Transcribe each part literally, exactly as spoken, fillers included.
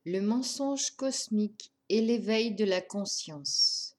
Le mensonge cosmique et l'éveil de la conscience.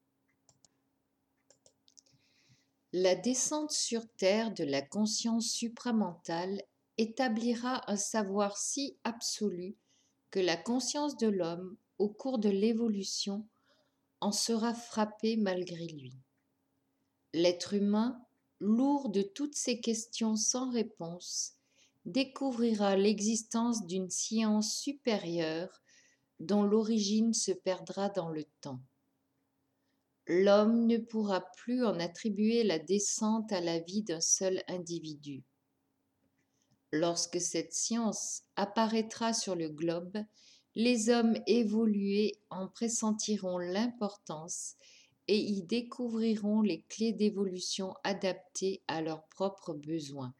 La descente sur Terre de la conscience supramentale établira un savoir si absolu que la conscience de l'homme, au cours de l'évolution, en sera frappée malgré lui. L'être humain, lourd de toutes ces questions sans réponse, découvrira l'existence d'une science supérieure dont l'origine se perdra dans le temps. L'homme ne pourra plus en attribuer la descente à la vie d'un seul individu. Lorsque cette science apparaîtra sur le globe, les hommes évolués en pressentiront l'importance et y découvriront les clés d'évolution adaptées à leurs propres besoins.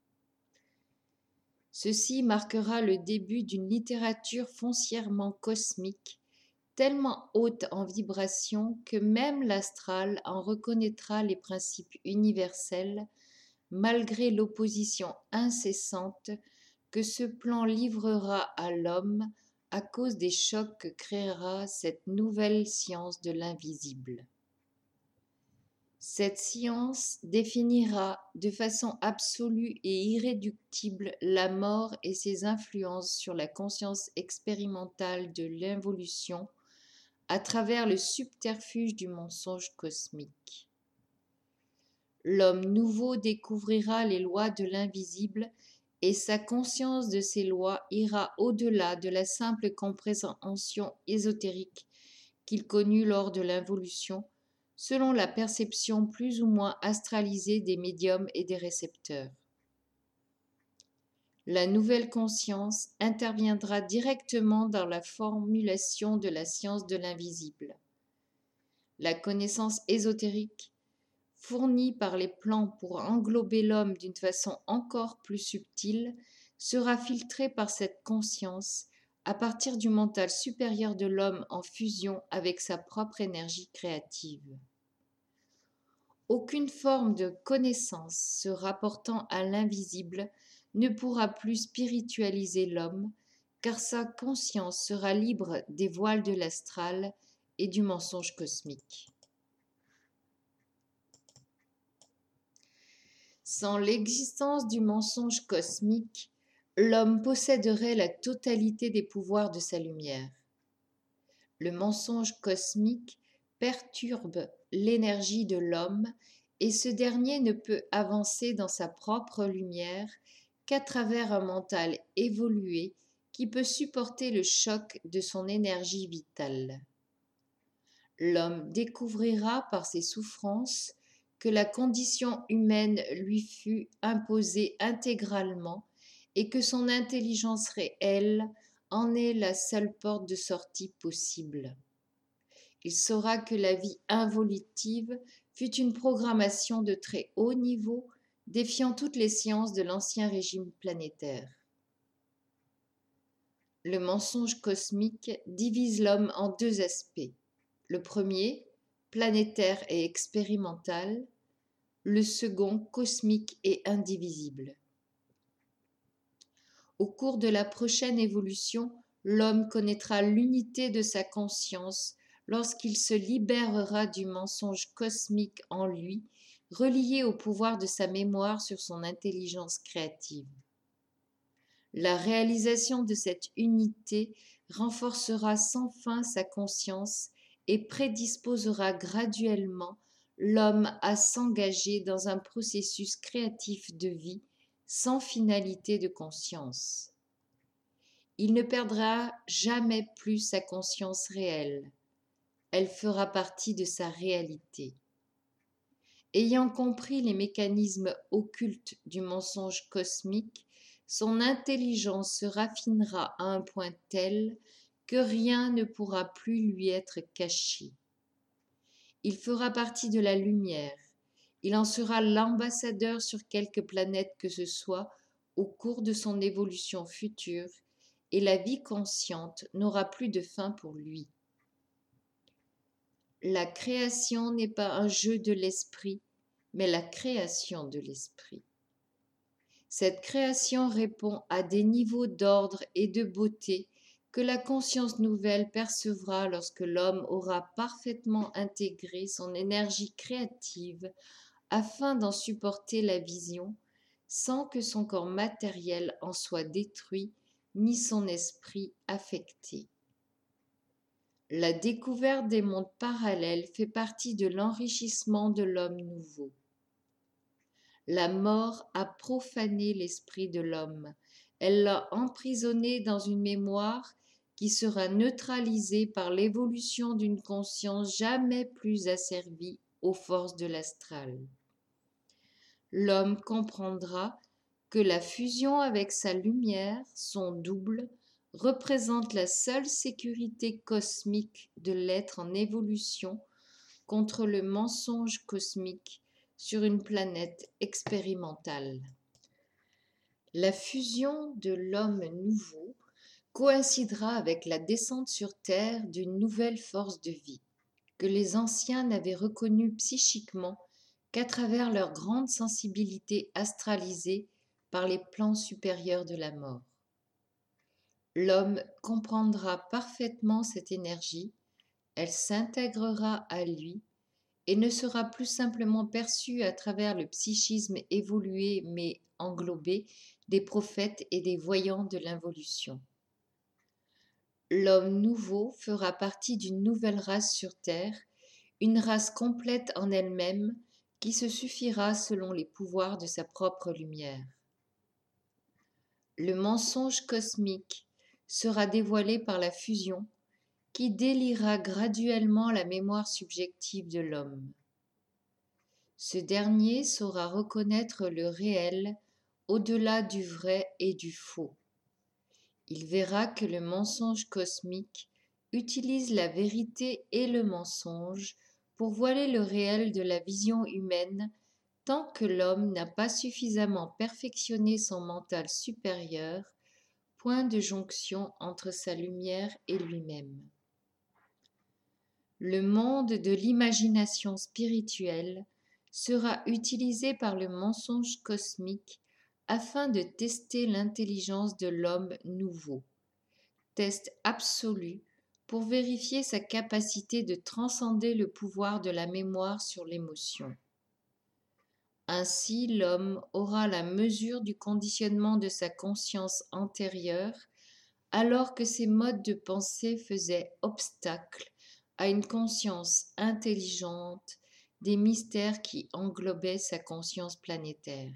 Ceci marquera le début d'une littérature foncièrement cosmique, tellement haute en vibration que même l'astral en reconnaîtra les principes universels, malgré l'opposition incessante que ce plan livrera à l'homme à cause des chocs que créera cette nouvelle science de l'invisible. Cette science définira de façon absolue et irréductible la mort et ses influences sur la conscience expérimentale de l'involution à travers le subterfuge du mensonge cosmique. L'homme nouveau découvrira les lois de l'invisible et sa conscience de ces lois ira au-delà de la simple compréhension ésotérique qu'il connut lors de l'involution, selon la perception plus ou moins astralisée des médiums et des récepteurs. La nouvelle conscience interviendra directement dans la formulation de la science de l'invisible. La connaissance ésotérique, fournie par les plans pour englober l'homme d'une façon encore plus subtile, sera filtrée par cette conscience à partir du mental supérieur de l'homme en fusion avec sa propre énergie créative. Aucune forme de connaissance se rapportant à l'invisible ne pourra plus spiritualiser l'homme, car sa conscience sera libre des voiles de l'astral et du mensonge cosmique. Sans l'existence du mensonge cosmique, l'homme posséderait la totalité des pouvoirs de sa lumière. Le mensonge cosmique perturbe l'énergie de l'homme et ce dernier ne peut avancer dans sa propre lumière qu'à travers un mental évolué qui peut supporter le choc de son énergie vitale. L'homme découvrira par ses souffrances que la condition humaine lui fut imposée intégralement et que son intelligence réelle en est la seule porte de sortie possible. Il saura que la vie involutive fut une programmation de très haut niveau, défiant toutes les sciences de l'ancien régime planétaire. Le mensonge cosmique divise l'homme en deux aspects. Le premier, planétaire et expérimental. Le second, cosmique et indivisible. Au cours de la prochaine évolution, l'homme connaîtra l'unité de sa conscience lorsqu'il se libérera du mensonge cosmique en lui, relié au pouvoir de sa mémoire sur son intelligence créative. La réalisation de cette unité renforcera sans fin sa conscience et prédisposera graduellement l'homme à s'engager dans un processus créatif de vie sans finalité de conscience. Il ne perdra jamais plus sa conscience réelle. Elle fera partie de sa réalité. Ayant compris les mécanismes occultes du mensonge cosmique, son intelligence se raffinera à un point tel que rien ne pourra plus lui être caché. Il fera partie de la lumière. Il en sera l'ambassadeur sur quelque planète que ce soit au cours de son évolution future, et la vie consciente n'aura plus de fin pour lui. La création n'est pas un jeu de l'esprit, mais la création de l'esprit. Cette création répond à des niveaux d'ordre et de beauté que la conscience nouvelle percevra lorsque l'homme aura parfaitement intégré son énergie créative afin d'en supporter la vision, sans que son corps matériel en soit détruit ni son esprit affecté. La découverte des mondes parallèles fait partie de l'enrichissement de l'homme nouveau. La mort a profané l'esprit de l'homme. Elle l'a emprisonné dans une mémoire qui sera neutralisée par l'évolution d'une conscience jamais plus asservie aux forces de l'astral. L'homme comprendra que la fusion avec sa lumière, son double, représente la seule sécurité cosmique de l'être en évolution contre le mensonge cosmique sur une planète expérimentale. La fusion de l'homme nouveau coïncidera avec la descente sur Terre d'une nouvelle force de vie, que les anciens n'avaient reconnue psychiquement qu'à travers leur grande sensibilité astralisée par les plans supérieurs de la mort. L'homme comprendra parfaitement cette énergie, elle s'intégrera à lui et ne sera plus simplement perçue à travers le psychisme évolué mais englobé des prophètes et des voyants de l'involution. L'homme nouveau fera partie d'une nouvelle race sur Terre, une race complète en elle-même qui se suffira selon les pouvoirs de sa propre lumière. Le mensonge cosmique sera dévoilé par la fusion qui délira graduellement la mémoire subjective de l'homme. Ce dernier saura reconnaître le réel au-delà du vrai et du faux. Il verra que le mensonge cosmique utilise la vérité et le mensonge pour voiler le réel de la vision humaine tant que l'homme n'a pas suffisamment perfectionné son mental supérieur, point de jonction entre sa lumière et lui-même. Le monde de l'imagination spirituelle sera utilisé par le mensonge cosmique afin de tester l'intelligence de l'homme nouveau, test absolu pour vérifier sa capacité de transcender le pouvoir de la mémoire sur l'émotion. Ainsi, l'homme aura la mesure du conditionnement de sa conscience antérieure, alors que ses modes de pensée faisaient obstacle à une conscience intelligente des mystères qui englobaient sa conscience planétaire.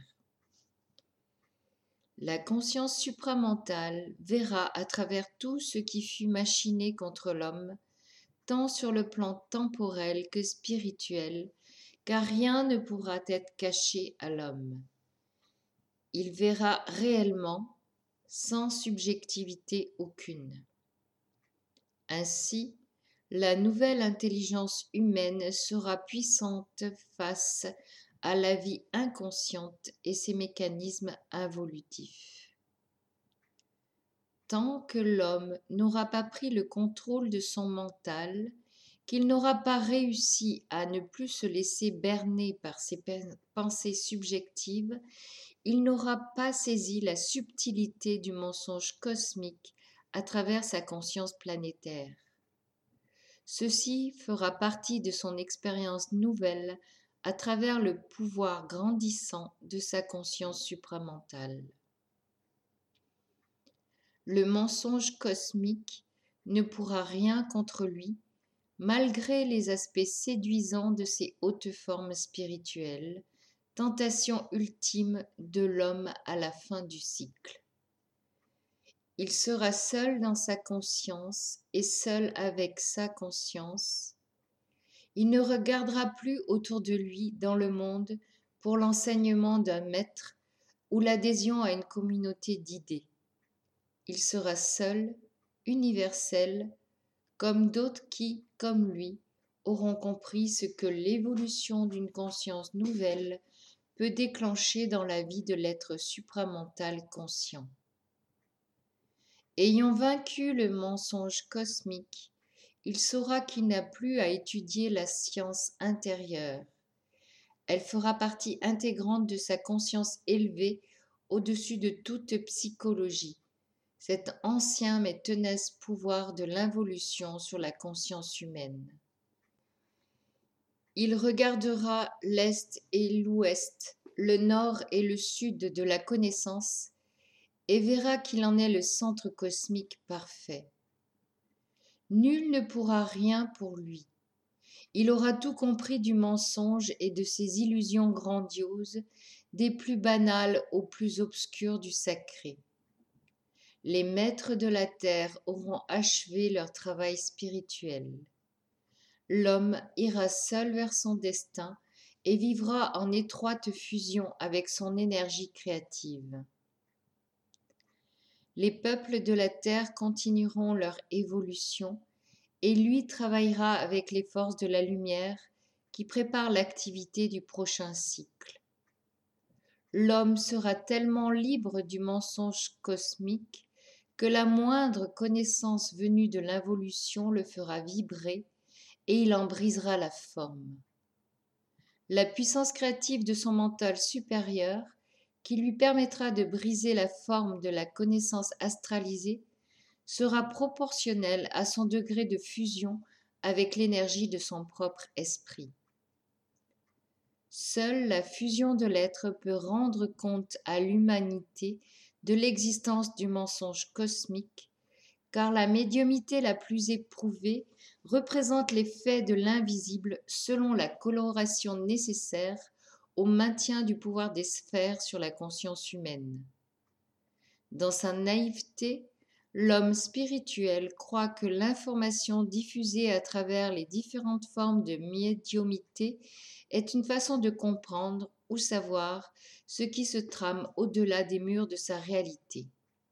La conscience supramentale verra à travers tout ce qui fut machiné contre l'homme, tant sur le plan temporel que spirituel, car rien ne pourra être caché à l'homme. Il verra réellement, sans subjectivité aucune. Ainsi, la nouvelle intelligence humaine sera puissante face à la vie inconsciente et ses mécanismes involutifs. Tant que l'homme n'aura pas pris le contrôle de son mental, qu'il n'aura pas réussi à ne plus se laisser berner par ses pensées subjectives, il n'aura pas saisi la subtilité du mensonge cosmique à travers sa conscience planétaire. Ceci fera partie de son expérience nouvelle à travers le pouvoir grandissant de sa conscience supramentale. Le mensonge cosmique ne pourra rien contre lui, malgré les aspects séduisants de ses hautes formes spirituelles, tentation ultime de l'homme à la fin du cycle. Il sera seul dans sa conscience et seul avec sa conscience. Il ne regardera plus autour de lui dans le monde pour l'enseignement d'un maître ou l'adhésion à une communauté d'idées. Il sera seul, universel, comme d'autres qui, comme lui, auront compris ce que l'évolution d'une conscience nouvelle peut déclencher dans la vie de l'être supramental conscient. Ayant vaincu le mensonge cosmique, il saura qu'il n'a plus à étudier la science intérieure. Elle fera partie intégrante de sa conscience élevée au-dessus de toute psychologie, cet ancien mais tenace pouvoir de l'involution sur la conscience humaine. Il regardera l'Est et l'Ouest, le Nord et le Sud de la connaissance, et verra qu'il en est le centre cosmique parfait. Nul ne pourra rien pour lui. Il aura tout compris du mensonge et de ses illusions grandioses, des plus banales aux plus obscures du sacré. Les maîtres de la terre auront achevé leur travail spirituel. L'homme ira seul vers son destin et vivra en étroite fusion avec son énergie créative. Les peuples de la terre continueront leur évolution et lui travaillera avec les forces de la lumière qui préparent l'activité du prochain cycle. L'homme sera tellement libre du mensonge cosmique que la moindre connaissance venue de l'involution le fera vibrer et il en brisera la forme. La puissance créative de son mental supérieur, qui lui permettra de briser la forme de la connaissance astralisée, sera proportionnelle à son degré de fusion avec l'énergie de son propre esprit. Seule la fusion de l'être peut rendre compte à l'humanité de l'existence du mensonge cosmique, car la médiumnité la plus éprouvée représente les faits de l'invisible selon la coloration nécessaire au maintien du pouvoir des sphères sur la conscience humaine. Dans sa naïveté, l'homme spirituel croit que l'information diffusée à travers les différentes formes de médiumité est une façon de comprendre ou savoir ce qui se trame au-delà des murs de sa réalité.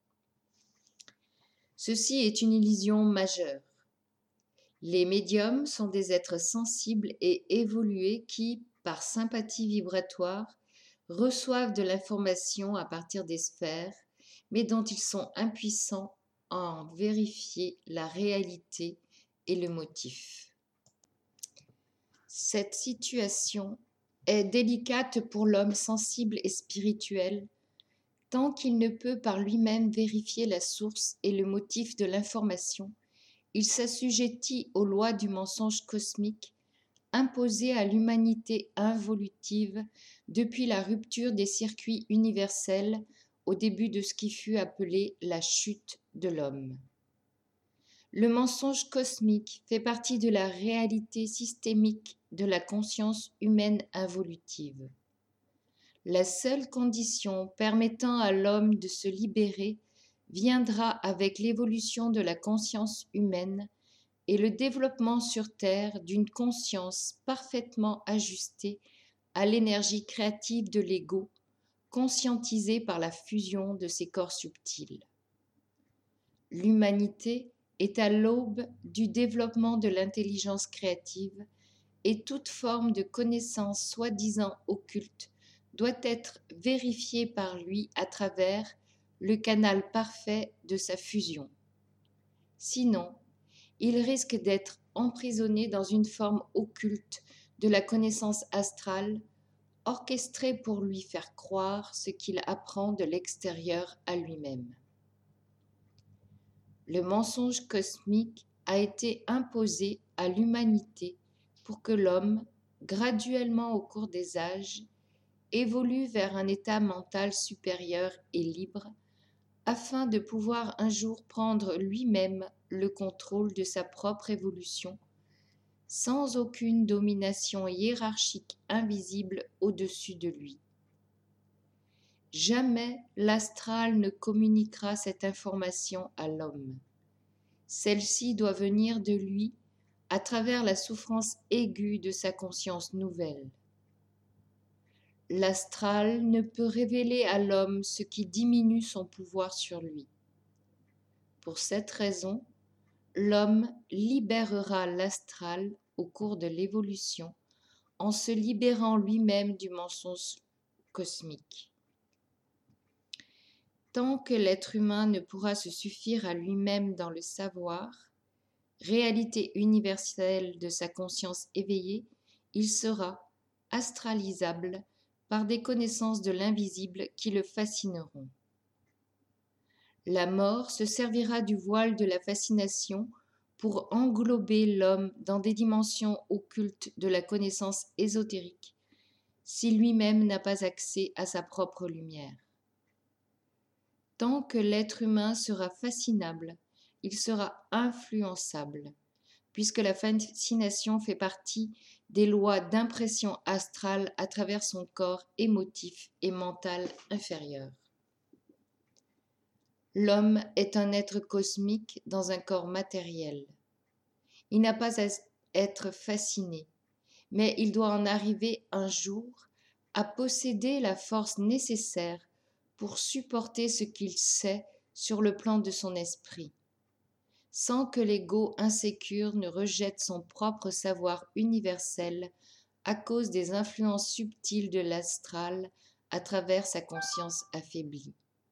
Ceci est une illusion majeure. Les médiums sont des êtres sensibles et évolués qui, par sympathie vibratoire, reçoivent de l'information à partir des sphères, mais dont ils sont impuissants à en vérifier la réalité et le motif. Cette situation est délicate pour l'homme sensible et spirituel, tant qu'il ne peut par lui-même vérifier la source et le motif de l'information. Il s'assujettit aux lois du mensonge cosmique imposées à l'humanité involutive depuis la rupture des circuits universels au début de ce qui fut appelé la chute de l'homme. Le mensonge cosmique fait partie de la réalité systémique de la conscience humaine involutive. La seule condition permettant à l'homme de se libérer viendra avec l'évolution de la conscience humaine et le développement sur Terre d'une conscience parfaitement ajustée à l'énergie créative de l'ego, conscientisée par la fusion de ses corps subtils. L'humanité est à l'aube du développement de l'intelligence créative et toute forme de connaissance soi-disant occulte doit être vérifiée par lui à travers le canal parfait de sa fusion. Sinon, il risque d'être emprisonné dans une forme occulte de la connaissance astrale, orchestrée pour lui faire croire ce qu'il apprend de l'extérieur à lui-même. Le mensonge cosmique a été imposé à l'humanité pour que l'homme, graduellement au cours des âges, évolue vers un état mental supérieur et libre, afin de pouvoir un jour prendre lui-même le contrôle de sa propre évolution, sans aucune domination hiérarchique invisible au-dessus de lui. Jamais l'astral ne communiquera cette information à l'homme. Celle-ci doit venir de lui à travers la souffrance aiguë de sa conscience nouvelle. L'astral ne peut révéler à l'homme ce qui diminue son pouvoir sur lui. Pour cette raison, l'homme libérera l'astral au cours de l'évolution en se libérant lui-même du mensonge cosmique. Tant que l'être humain ne pourra se suffire à lui-même dans le savoir, réalité universelle de sa conscience éveillée, il sera astralisable par des connaissances de l'invisible qui le fascineront. La mort se servira du voile de la fascination pour englober l'homme dans des dimensions occultes de la connaissance ésotérique, si lui-même n'a pas accès à sa propre lumière. Tant que l'être humain sera fascinable, il sera influençable, puisque la fascination fait partie des lois d'impression astrale à travers son corps émotif et mental inférieur. L'homme est un être cosmique dans un corps matériel. Il n'a pas à être fasciné, mais il doit en arriver un jour à posséder la force nécessaire pour supporter ce qu'il sait sur le plan de son esprit, sans que l'ego insécure ne rejette son propre savoir universel à cause des influences subtiles de l'astral à travers sa conscience affaiblie.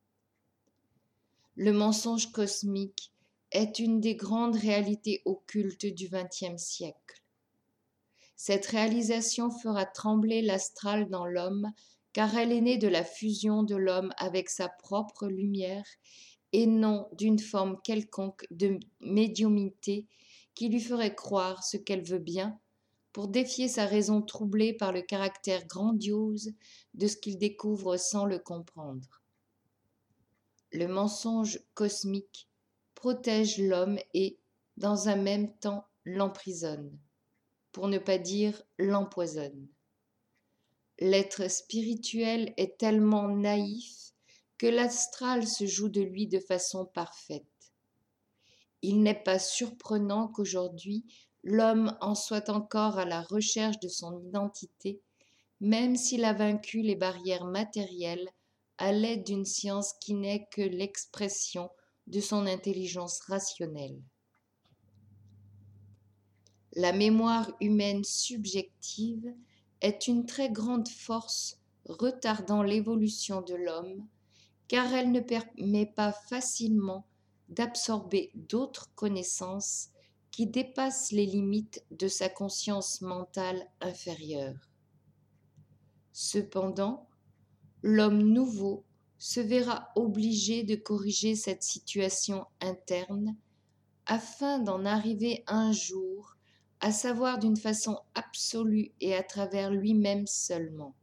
Le mensonge cosmique est une des grandes réalités occultes du vingtième siècle. Cette réalisation fera trembler l'astral dans l'homme, car elle est née de la fusion de l'homme avec sa propre lumière et non d'une forme quelconque de médiumnité qui lui ferait croire ce qu'elle veut bien, pour défier sa raison troublée par le caractère grandiose de ce qu'il découvre sans le comprendre. Le mensonge cosmique protège l'homme et, dans un même temps, l'emprisonne, pour ne pas dire l'empoisonne. L'être spirituel est tellement naïf que l'astral se joue de lui de façon parfaite. Il n'est pas surprenant qu'aujourd'hui l'homme en soit encore à la recherche de son identité, même s'il a vaincu les barrières matérielles à l'aide d'une science qui n'est que l'expression de son intelligence rationnelle. La mémoire humaine subjective est une très grande force retardant l'évolution de l'homme, car elle ne permet pas facilement d'absorber d'autres connaissances qui dépassent les limites de sa conscience mentale inférieure. Cependant, l'homme nouveau se verra obligé de corriger cette situation interne afin d'en arriver un jour à savoir d'une façon absolue et à travers lui-même seulement.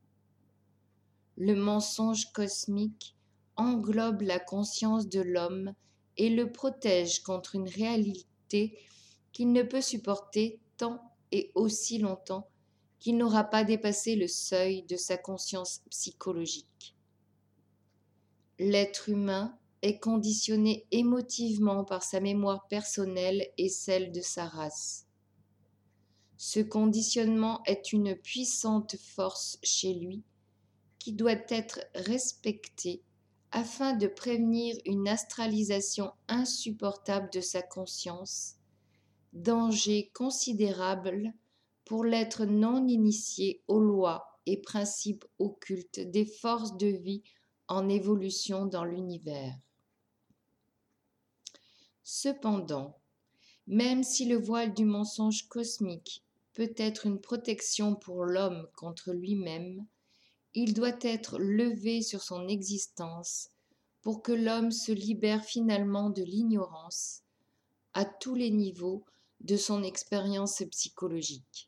Le mensonge cosmique englobe la conscience de l'homme et le protège contre une réalité qu'il ne peut supporter tant et aussi longtemps qu'il n'aura pas dépassé le seuil de sa conscience psychologique. L'être humain est conditionné émotivement par sa mémoire personnelle et celle de sa race. Ce conditionnement est une puissante force chez lui qui doit être respectée afin de prévenir une astralisation insupportable de sa conscience, danger considérable pour l'être non initié aux lois et principes occultes des forces de vie en évolution dans l'univers. Cependant, même si le voile du mensonge cosmique peut être une protection pour l'homme contre lui-même, il doit être levé sur son existence pour que l'homme se libère finalement de l'ignorance à tous les niveaux de son expérience psychologique.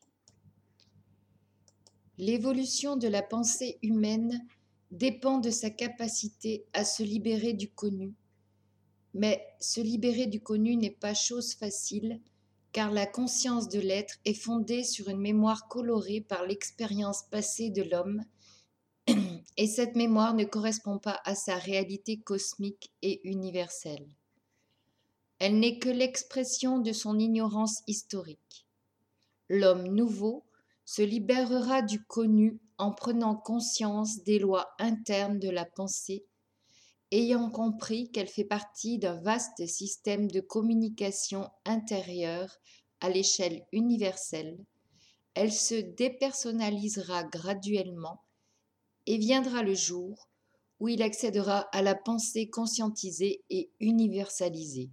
L'évolution de la pensée humaine dépend de sa capacité à se libérer du connu. Mais se libérer du connu n'est pas chose facile, car la conscience de l'être est fondée sur une mémoire colorée par l'expérience passée de l'homme, et cette mémoire ne correspond pas à sa réalité cosmique et universelle. Elle n'est que l'expression de son ignorance historique. L'homme nouveau se libérera du connu en prenant conscience des lois internes de la pensée, ayant compris qu'elle fait partie d'un vaste système de communication intérieure à l'échelle universelle. Elle se dépersonnalisera graduellement et viendra le jour où il accédera à la pensée conscientisée et universalisée.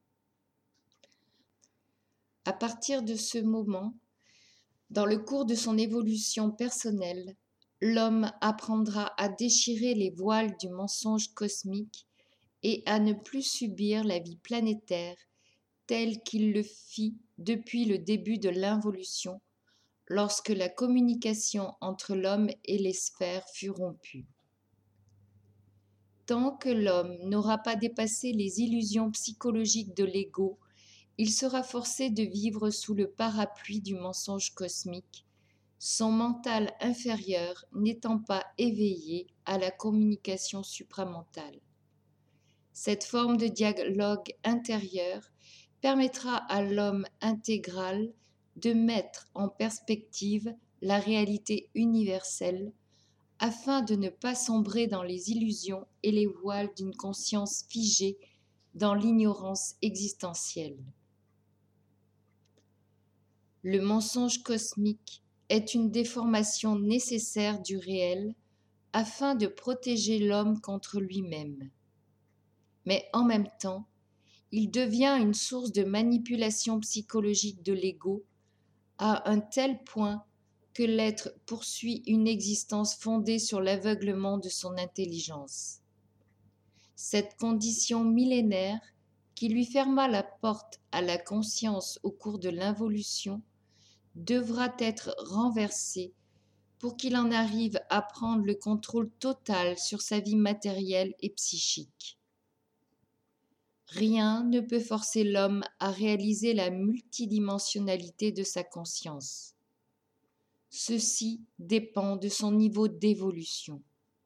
À partir de ce moment, dans le cours de son évolution personnelle, l'homme apprendra à déchirer les voiles du mensonge cosmique et à ne plus subir la vie planétaire telle qu'il le fit depuis le début de l'involution, lorsque la communication entre l'homme et les sphères fut rompue. Tant que l'homme n'aura pas dépassé les illusions psychologiques de l'ego, il sera forcé de vivre sous le parapluie du mensonge cosmique, son mental inférieur n'étant pas éveillé à la communication supramentale. Cette forme de dialogue intérieur permettra à l'homme intégral de mettre en perspective la réalité universelle afin de ne pas sombrer dans les illusions et les voiles d'une conscience figée dans l'ignorance existentielle. Le mensonge cosmique est une déformation nécessaire du réel afin de protéger l'homme contre lui-même. Mais en même temps, il devient une source de manipulation psychologique de l'ego à un tel point que l'être poursuit une existence fondée sur l'aveuglement de son intelligence. Cette condition millénaire qui lui ferma la porte à la conscience au cours de l'involution devra être renversée pour qu'il en arrive à prendre le contrôle total sur sa vie matérielle et psychique. Rien ne peut forcer l'homme à réaliser la multidimensionnalité de sa conscience. Ceci dépend de son niveau d'évolution.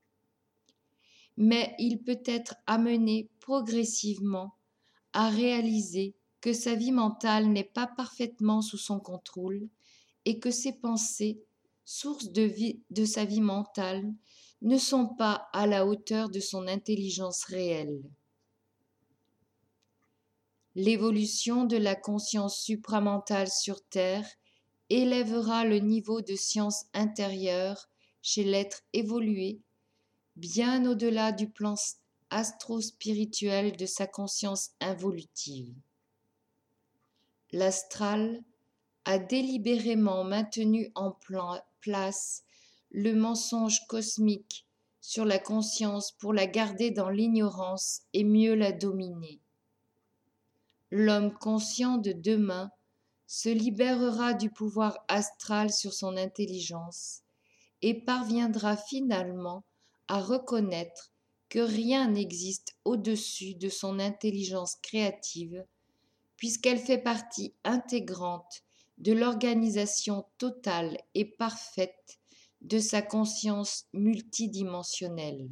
Mais il peut être amené progressivement à réaliser que sa vie mentale n'est pas parfaitement sous son contrôle et que ses pensées, source de, vie, de sa vie mentale, ne sont pas à la hauteur de son intelligence réelle. L'évolution de la conscience supramentale sur Terre élèvera le niveau de science intérieure chez l'être évolué, bien au-delà du plan astro-spirituel de sa conscience involutive. L'astral a délibérément maintenu en place le mensonge cosmique sur la conscience pour la garder dans l'ignorance et mieux la dominer. L'homme conscient de demain se libérera du pouvoir astral sur son intelligence et parviendra finalement à reconnaître que rien n'existe au-dessus de son intelligence créative, puisqu'elle fait partie intégrante de l'organisation totale et parfaite de sa conscience multidimensionnelle.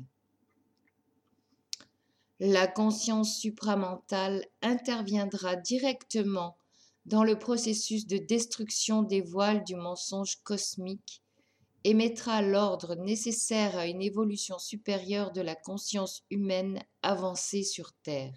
La conscience supramentale interviendra directement dans le processus de destruction des voiles du mensonge cosmique et mettra l'ordre nécessaire à une évolution supérieure de la conscience humaine avancée sur Terre.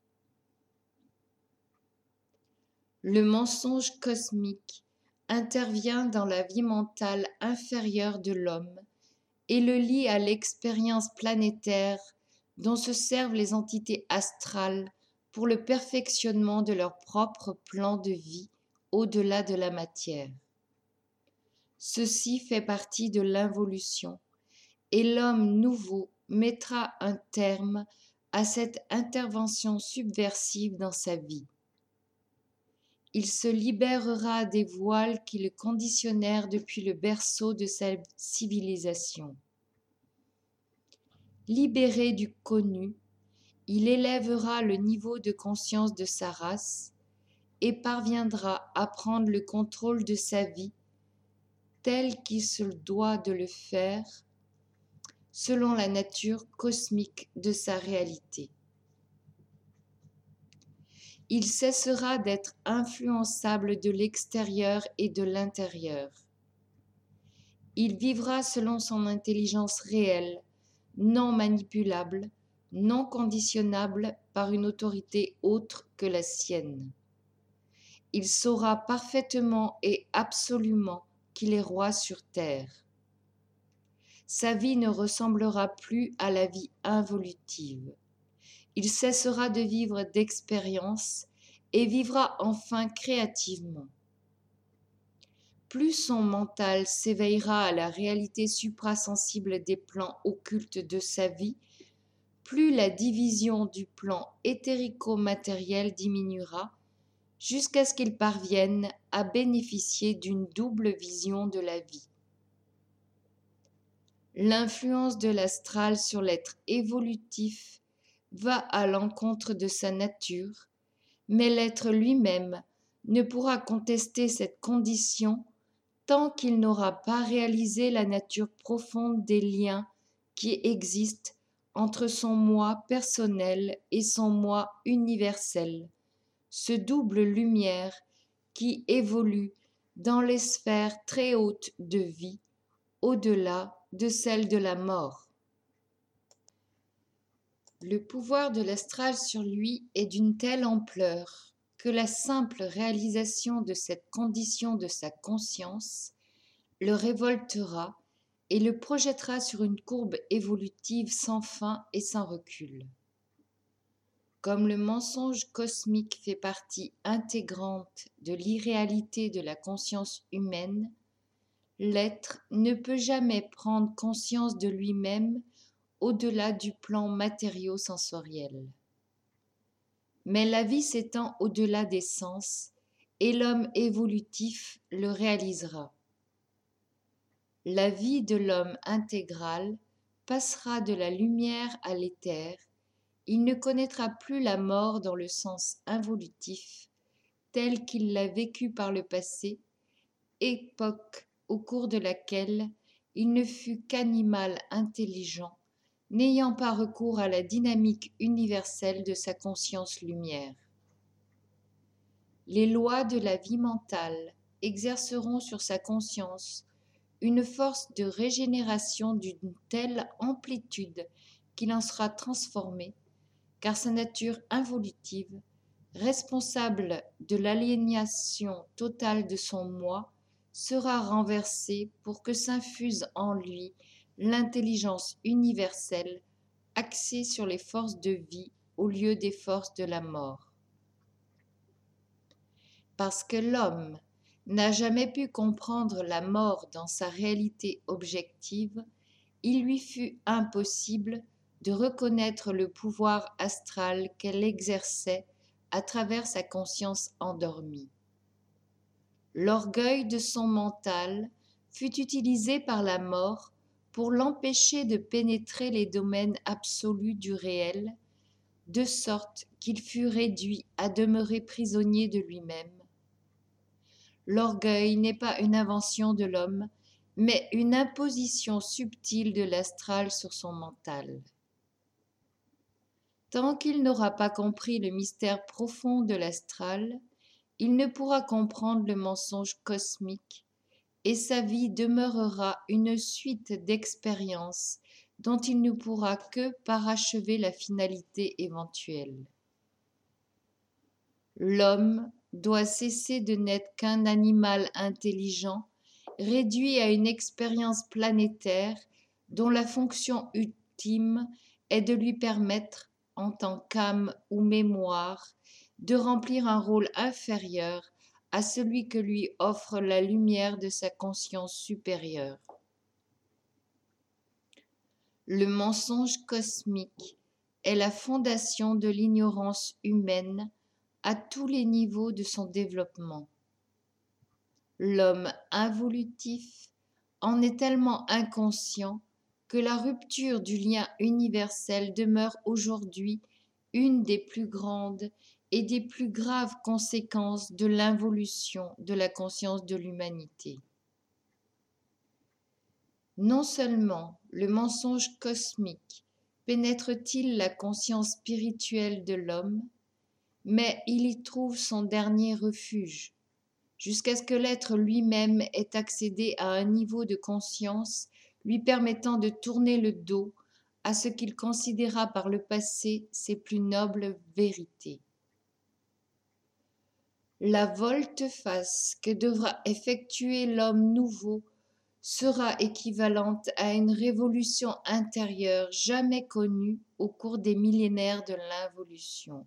Le mensonge cosmique intervient dans la vie mentale inférieure de l'homme et le lie à l'expérience planétaire dont se servent les entités astrales pour le perfectionnement de leur propre plan de vie au-delà de la matière. Ceci fait partie de l'involution et l'homme nouveau mettra un terme à cette intervention subversive dans sa vie. Il se libérera des voiles qui le conditionnèrent depuis le berceau de sa civilisation. Libéré du connu, il élèvera le niveau de conscience de sa race et parviendra à prendre le contrôle de sa vie tel qu'il se doit de le faire selon la nature cosmique de sa réalité. Il cessera d'être influençable de l'extérieur et de l'intérieur. Il vivra selon son intelligence réelle, non manipulable, non conditionnable par une autorité autre que la sienne. Il saura parfaitement et absolument qu'il est roi sur terre. Sa vie ne ressemblera plus à la vie involutive. Il cessera de vivre d'expérience et vivra enfin créativement. Plus son mental s'éveillera à la réalité suprasensible des plans occultes de sa vie, plus la division du plan éthérico-matériel diminuera, jusqu'à ce qu'il parvienne à bénéficier d'une double vision de la vie. L'influence de l'astral sur l'être évolutif va à l'encontre de sa nature, mais l'être lui-même ne pourra contester cette condition tant qu'il n'aura pas réalisé la nature profonde des liens qui existent entre son moi personnel et son moi universel, ce double lumière qui évolue dans les sphères très hautes de vie, au-delà de celle de la mort. Le pouvoir de l'astral sur lui est d'une telle ampleur que la simple réalisation de cette condition de sa conscience le révoltera et le projettera sur une courbe évolutive sans fin et sans recul. Comme le mensonge cosmique fait partie intégrante de l'irréalité de la conscience humaine, l'être ne peut jamais prendre conscience de lui-même au-delà du plan matériau-sensoriel. Mais la vie s'étend au-delà des sens et l'homme évolutif le réalisera. La vie de l'homme intégral passera de la lumière à l'éther, il ne connaîtra plus la mort dans le sens involutif, tel qu'il l'a vécu par le passé, époque au cours de laquelle il ne fut qu'animal intelligent, n'ayant pas recours à la dynamique universelle de sa conscience lumière. Les lois de la vie mentale exerceront sur sa conscience une force de régénération d'une telle amplitude qu'il en sera transformé, car sa nature involutive, responsable de l'aliénation totale de son moi, sera renversée pour que s'infuse en lui l'intelligence universelle axée sur les forces de vie au lieu des forces de la mort. Parce que l'homme n'a jamais pu comprendre la mort dans sa réalité objective, il lui fut impossible de reconnaître le pouvoir astral qu'elle exerçait à travers sa conscience endormie. L'orgueil de son mental fut utilisé par la mort pour l'empêcher de pénétrer les domaines absolus du réel, de sorte qu'il fut réduit à demeurer prisonnier de lui-même. L'orgueil n'est pas une invention de l'homme, mais une imposition subtile de l'astral sur son mental. Tant qu'il n'aura pas compris le mystère profond de l'astral, il ne pourra comprendre le mensonge cosmique, et sa vie demeurera une suite d'expériences dont il ne pourra que parachever la finalité éventuelle. L'homme doit cesser de n'être qu'un animal intelligent, réduit à une expérience planétaire dont la fonction ultime est de lui permettre, en tant qu'âme ou mémoire, de remplir un rôle inférieur à celui que lui offre la lumière de sa conscience supérieure. Le mensonge cosmique est la fondation de l'ignorance humaine à tous les niveaux de son développement. L'homme involutif en est tellement inconscient que la rupture du lien universel demeure aujourd'hui une des plus grandes et des plus graves conséquences de l'involution de la conscience de l'humanité. Non seulement le mensonge cosmique pénètre-t-il la conscience spirituelle de l'homme, mais il y trouve son dernier refuge, jusqu'à ce que l'être lui-même ait accédé à un niveau de conscience lui permettant de tourner le dos à ce qu'il considéra par le passé ses plus nobles vérités. La volte-face que devra effectuer l'homme nouveau sera équivalente à une révolution intérieure jamais connue au cours des millénaires de l'involution.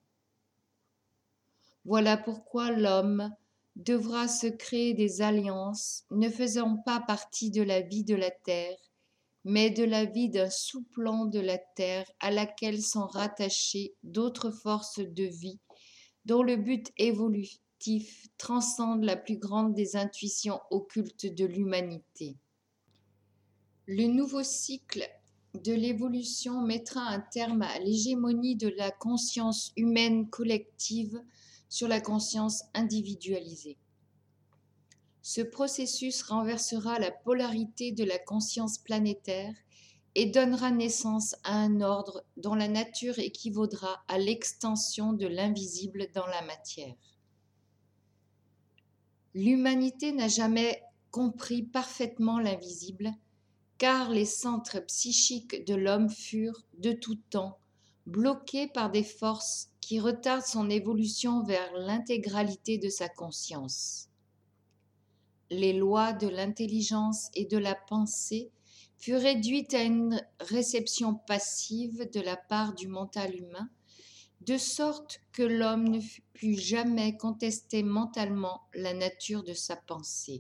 Voilà pourquoi l'homme devra se créer des alliances ne faisant pas partie de la vie de la terre, mais de la vie d'un sous-plan de la Terre à laquelle sont rattachées d'autres forces de vie dont le but évolutif transcende la plus grande des intuitions occultes de l'humanité. Le nouveau cycle de l'évolution mettra un terme à l'hégémonie de la conscience humaine collective sur la conscience individualisée. Ce processus renversera la polarité de la conscience planétaire et donnera naissance à un ordre dont la nature équivaudra à l'extension de l'invisible dans la matière. L'humanité n'a jamais compris parfaitement l'invisible, car les centres psychiques de l'homme furent, de tout temps, bloqués par des forces qui retardent son évolution vers l'intégralité de sa conscience. Les lois de l'intelligence et de la pensée furent réduites à une réception passive de la part du mental humain, de sorte que l'homme ne put plus jamais contester mentalement la nature de sa pensée.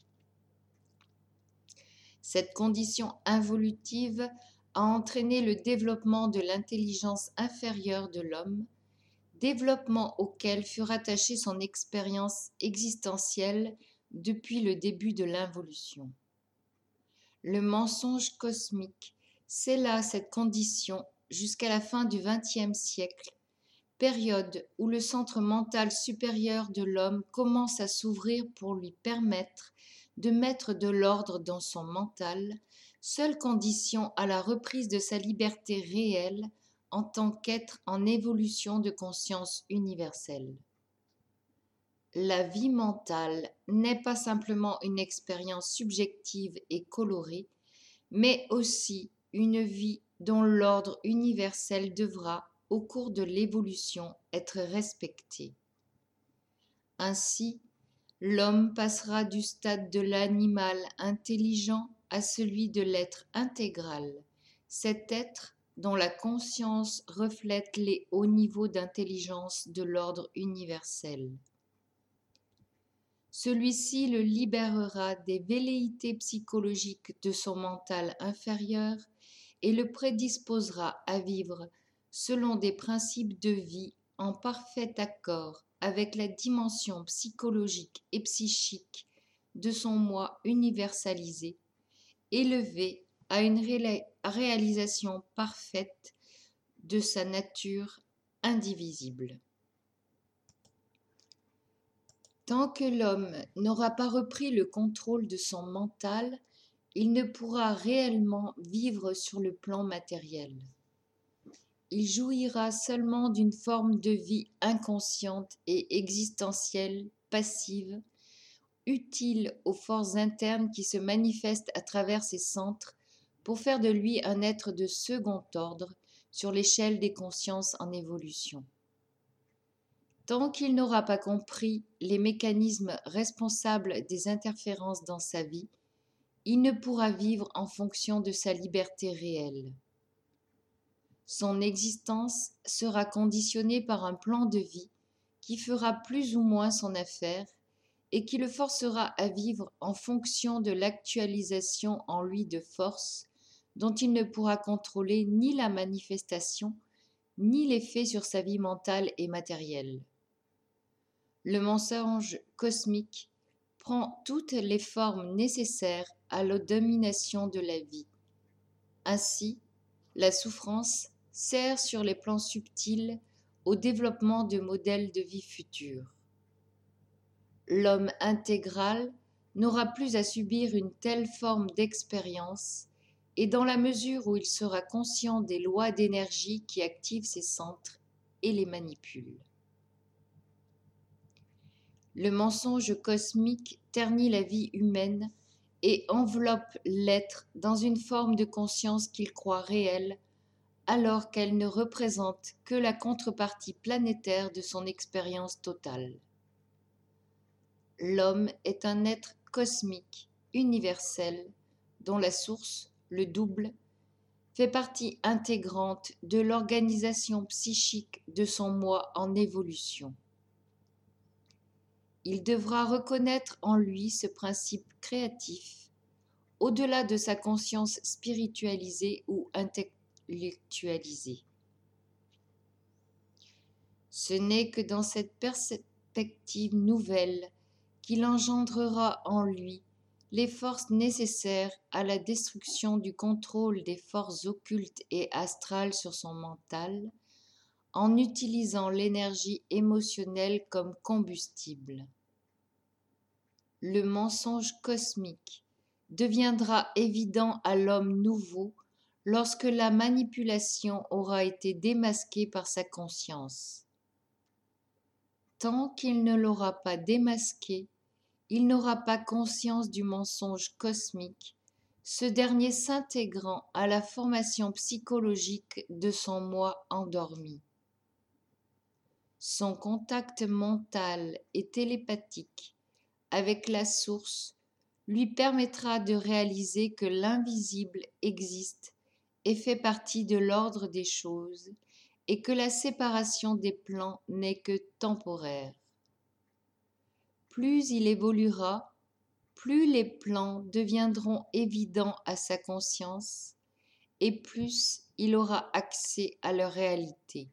Cette condition involutive a entraîné le développement de l'intelligence inférieure de l'homme, développement auquel fut rattachée son expérience existentielle depuis le début de l'involution. Le mensonge cosmique scella cette condition jusqu'à la fin du vingtième siècle, période où le centre mental supérieur de l'homme commence à s'ouvrir pour lui permettre de mettre de l'ordre dans son mental, seule condition à la reprise de sa liberté réelle en tant qu'être en évolution de conscience universelle. La vie mentale n'est pas simplement une expérience subjective et colorée, mais aussi une vie dont l'ordre universel devra, au cours de l'évolution, être respecté. Ainsi, l'homme passera du stade de l'animal intelligent à celui de l'être intégral, cet être dont la conscience reflète les hauts niveaux d'intelligence de l'ordre universel. Celui-ci le libérera des velléités psychologiques de son mental inférieur et le prédisposera à vivre selon des principes de vie en parfait accord avec la dimension psychologique et psychique de son moi universalisé, élevé à une ré- réalisation parfaite de sa nature indivisible. Tant que l'homme n'aura pas repris le contrôle de son mental, il ne pourra réellement vivre sur le plan matériel. Il jouira seulement d'une forme de vie inconsciente et existentielle, passive, utile aux forces internes qui se manifestent à travers ses centres pour faire de lui un être de second ordre sur l'échelle des consciences en évolution. Tant qu'il n'aura pas compris les mécanismes responsables des interférences dans sa vie, il ne pourra vivre en fonction de sa liberté réelle. Son existence sera conditionnée par un plan de vie qui fera plus ou moins son affaire et qui le forcera à vivre en fonction de l'actualisation en lui de forces dont il ne pourra contrôler ni la manifestation ni l'effet sur sa vie mentale et matérielle. Le mensonge cosmique prend toutes les formes nécessaires à la domination de la vie. Ainsi, la souffrance sert sur les plans subtils au développement de modèles de vie futurs. L'homme intégral n'aura plus à subir une telle forme d'expérience et dans la mesure où il sera conscient des lois d'énergie qui activent ses centres et les manipulent. Le mensonge cosmique ternit la vie humaine et enveloppe l'être dans une forme de conscience qu'il croit réelle, alors qu'elle ne représente que la contrepartie planétaire de son expérience totale. L'homme est un être cosmique, universel, dont la source, le double, fait partie intégrante de l'organisation psychique de son moi en évolution. Il devra reconnaître en lui ce principe créatif, au-delà de sa conscience spiritualisée ou intellectualisée. Ce n'est que dans cette perspective nouvelle qu'il engendrera en lui les forces nécessaires à la destruction du contrôle des forces occultes et astrales sur son mental, en utilisant l'énergie émotionnelle comme combustible. Le mensonge cosmique deviendra évident à l'homme nouveau lorsque la manipulation aura été démasquée par sa conscience. Tant qu'il ne l'aura pas démasqué, il n'aura pas conscience du mensonge cosmique, ce dernier s'intégrant à la formation psychologique de son moi endormi. Son contact mental et télépathique avec la source lui permettra de réaliser que l'invisible existe et fait partie de l'ordre des choses et que la séparation des plans n'est que temporaire. Plus il évoluera, plus les plans deviendront évidents à sa conscience et plus il aura accès à leur réalité.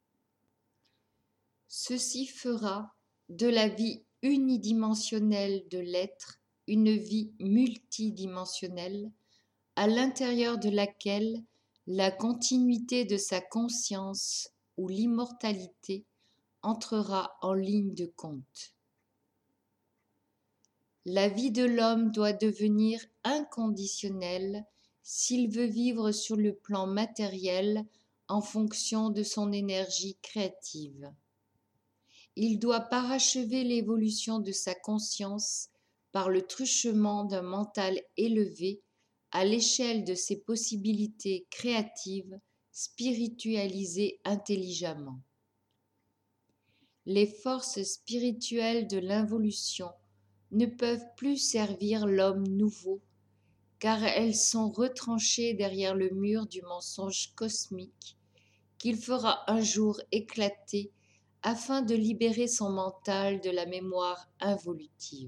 Ceci fera de la vie unidimensionnelle de l'être une vie multidimensionnelle à l'intérieur de laquelle la continuité de sa conscience ou l'immortalité entrera en ligne de compte. La vie de l'homme doit devenir inconditionnelle s'il veut vivre sur le plan matériel en fonction de son énergie créative. Il doit parachever l'évolution de sa conscience par le truchement d'un mental élevé à l'échelle de ses possibilités créatives, spiritualisées intelligemment. Les forces spirituelles de l'involution ne peuvent plus servir l'homme nouveau, car elles sont retranchées derrière le mur du mensonge cosmique qu'il fera un jour éclater afin de libérer son mental de la mémoire involutive.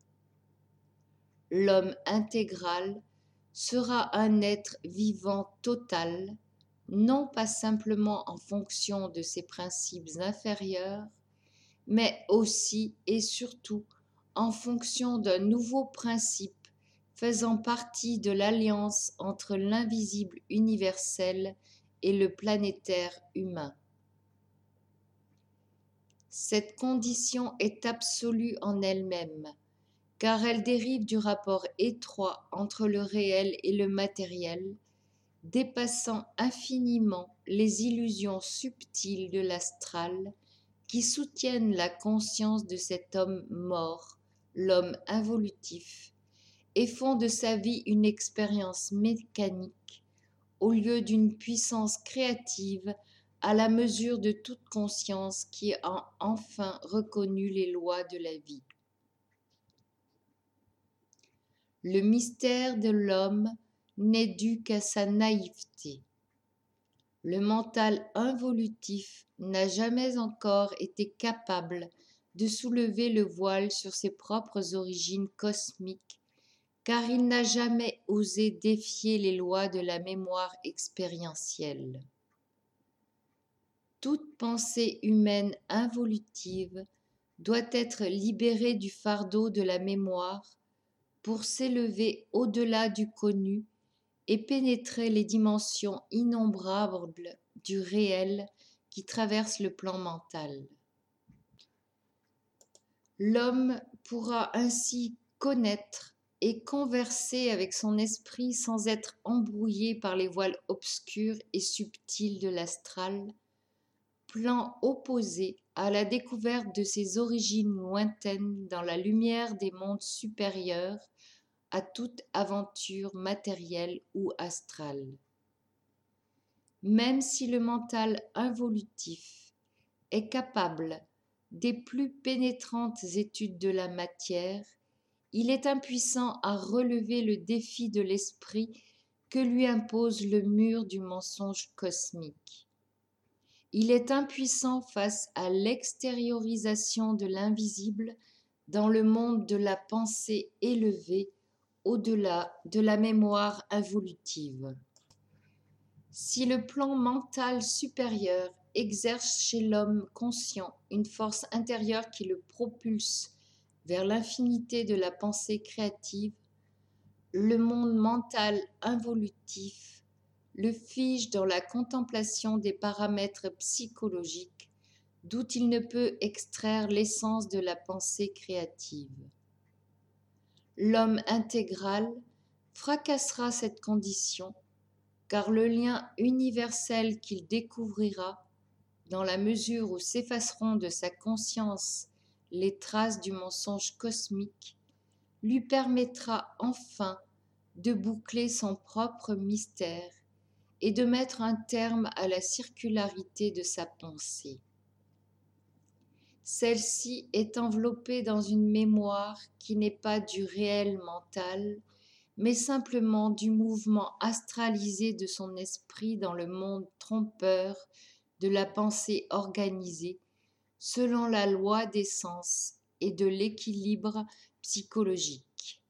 L'homme intégral sera un être vivant total, non pas simplement en fonction de ses principes inférieurs, mais aussi et surtout en fonction d'un nouveau principe faisant partie de l'alliance entre l'invisible universel et le planétaire humain. Cette condition est absolue en elle-même, car elle dérive du rapport étroit entre le réel et le matériel, dépassant infiniment les illusions subtiles de l'astral qui soutiennent la conscience de cet homme mort, l'homme involutif, et font de sa vie une expérience mécanique au lieu d'une puissance créative à la mesure de toute conscience qui a enfin reconnu les lois de la vie. Le mystère de l'homme n'est dû qu'à sa naïveté. Le mental involutif n'a jamais encore été capable de soulever le voile sur ses propres origines cosmiques, car il n'a jamais osé défier les lois de la mémoire expérientielle. Toute pensée humaine involutive doit être libérée du fardeau de la mémoire pour s'élever au-delà du connu et pénétrer les dimensions innombrables du réel qui traverse le plan mental. L'homme pourra ainsi connaître et converser avec son esprit sans être embrouillé par les voiles obscurs et subtils de l'astral, plan opposé à la découverte de ses origines lointaines dans la lumière des mondes supérieurs à toute aventure matérielle ou astrale. Même si le mental involutif est capable des plus pénétrantes études de la matière, il est impuissant à relever le défi de l'esprit que lui impose le mur du mensonge cosmique. Il est impuissant face à l'extériorisation de l'invisible dans le monde de la pensée élevée au-delà de la mémoire involutive. Si le plan mental supérieur exerce chez l'homme conscient une force intérieure qui le propulse vers l'infinité de la pensée créative, le monde mental involutif le fige dans la contemplation des paramètres psychologiques d'où il ne peut extraire l'essence de la pensée créative. L'homme intégral fracassera cette condition, car le lien universel qu'il découvrira, dans la mesure où s'effaceront de sa conscience les traces du mensonge cosmique, lui permettra enfin de boucler son propre mystère et de mettre un terme à la circularité de sa pensée. Celle-ci est enveloppée dans une mémoire qui n'est pas du réel mental, mais simplement du mouvement astralisé de son esprit dans le monde trompeur de la pensée organisée, selon la loi des sens et de l'équilibre psychologique.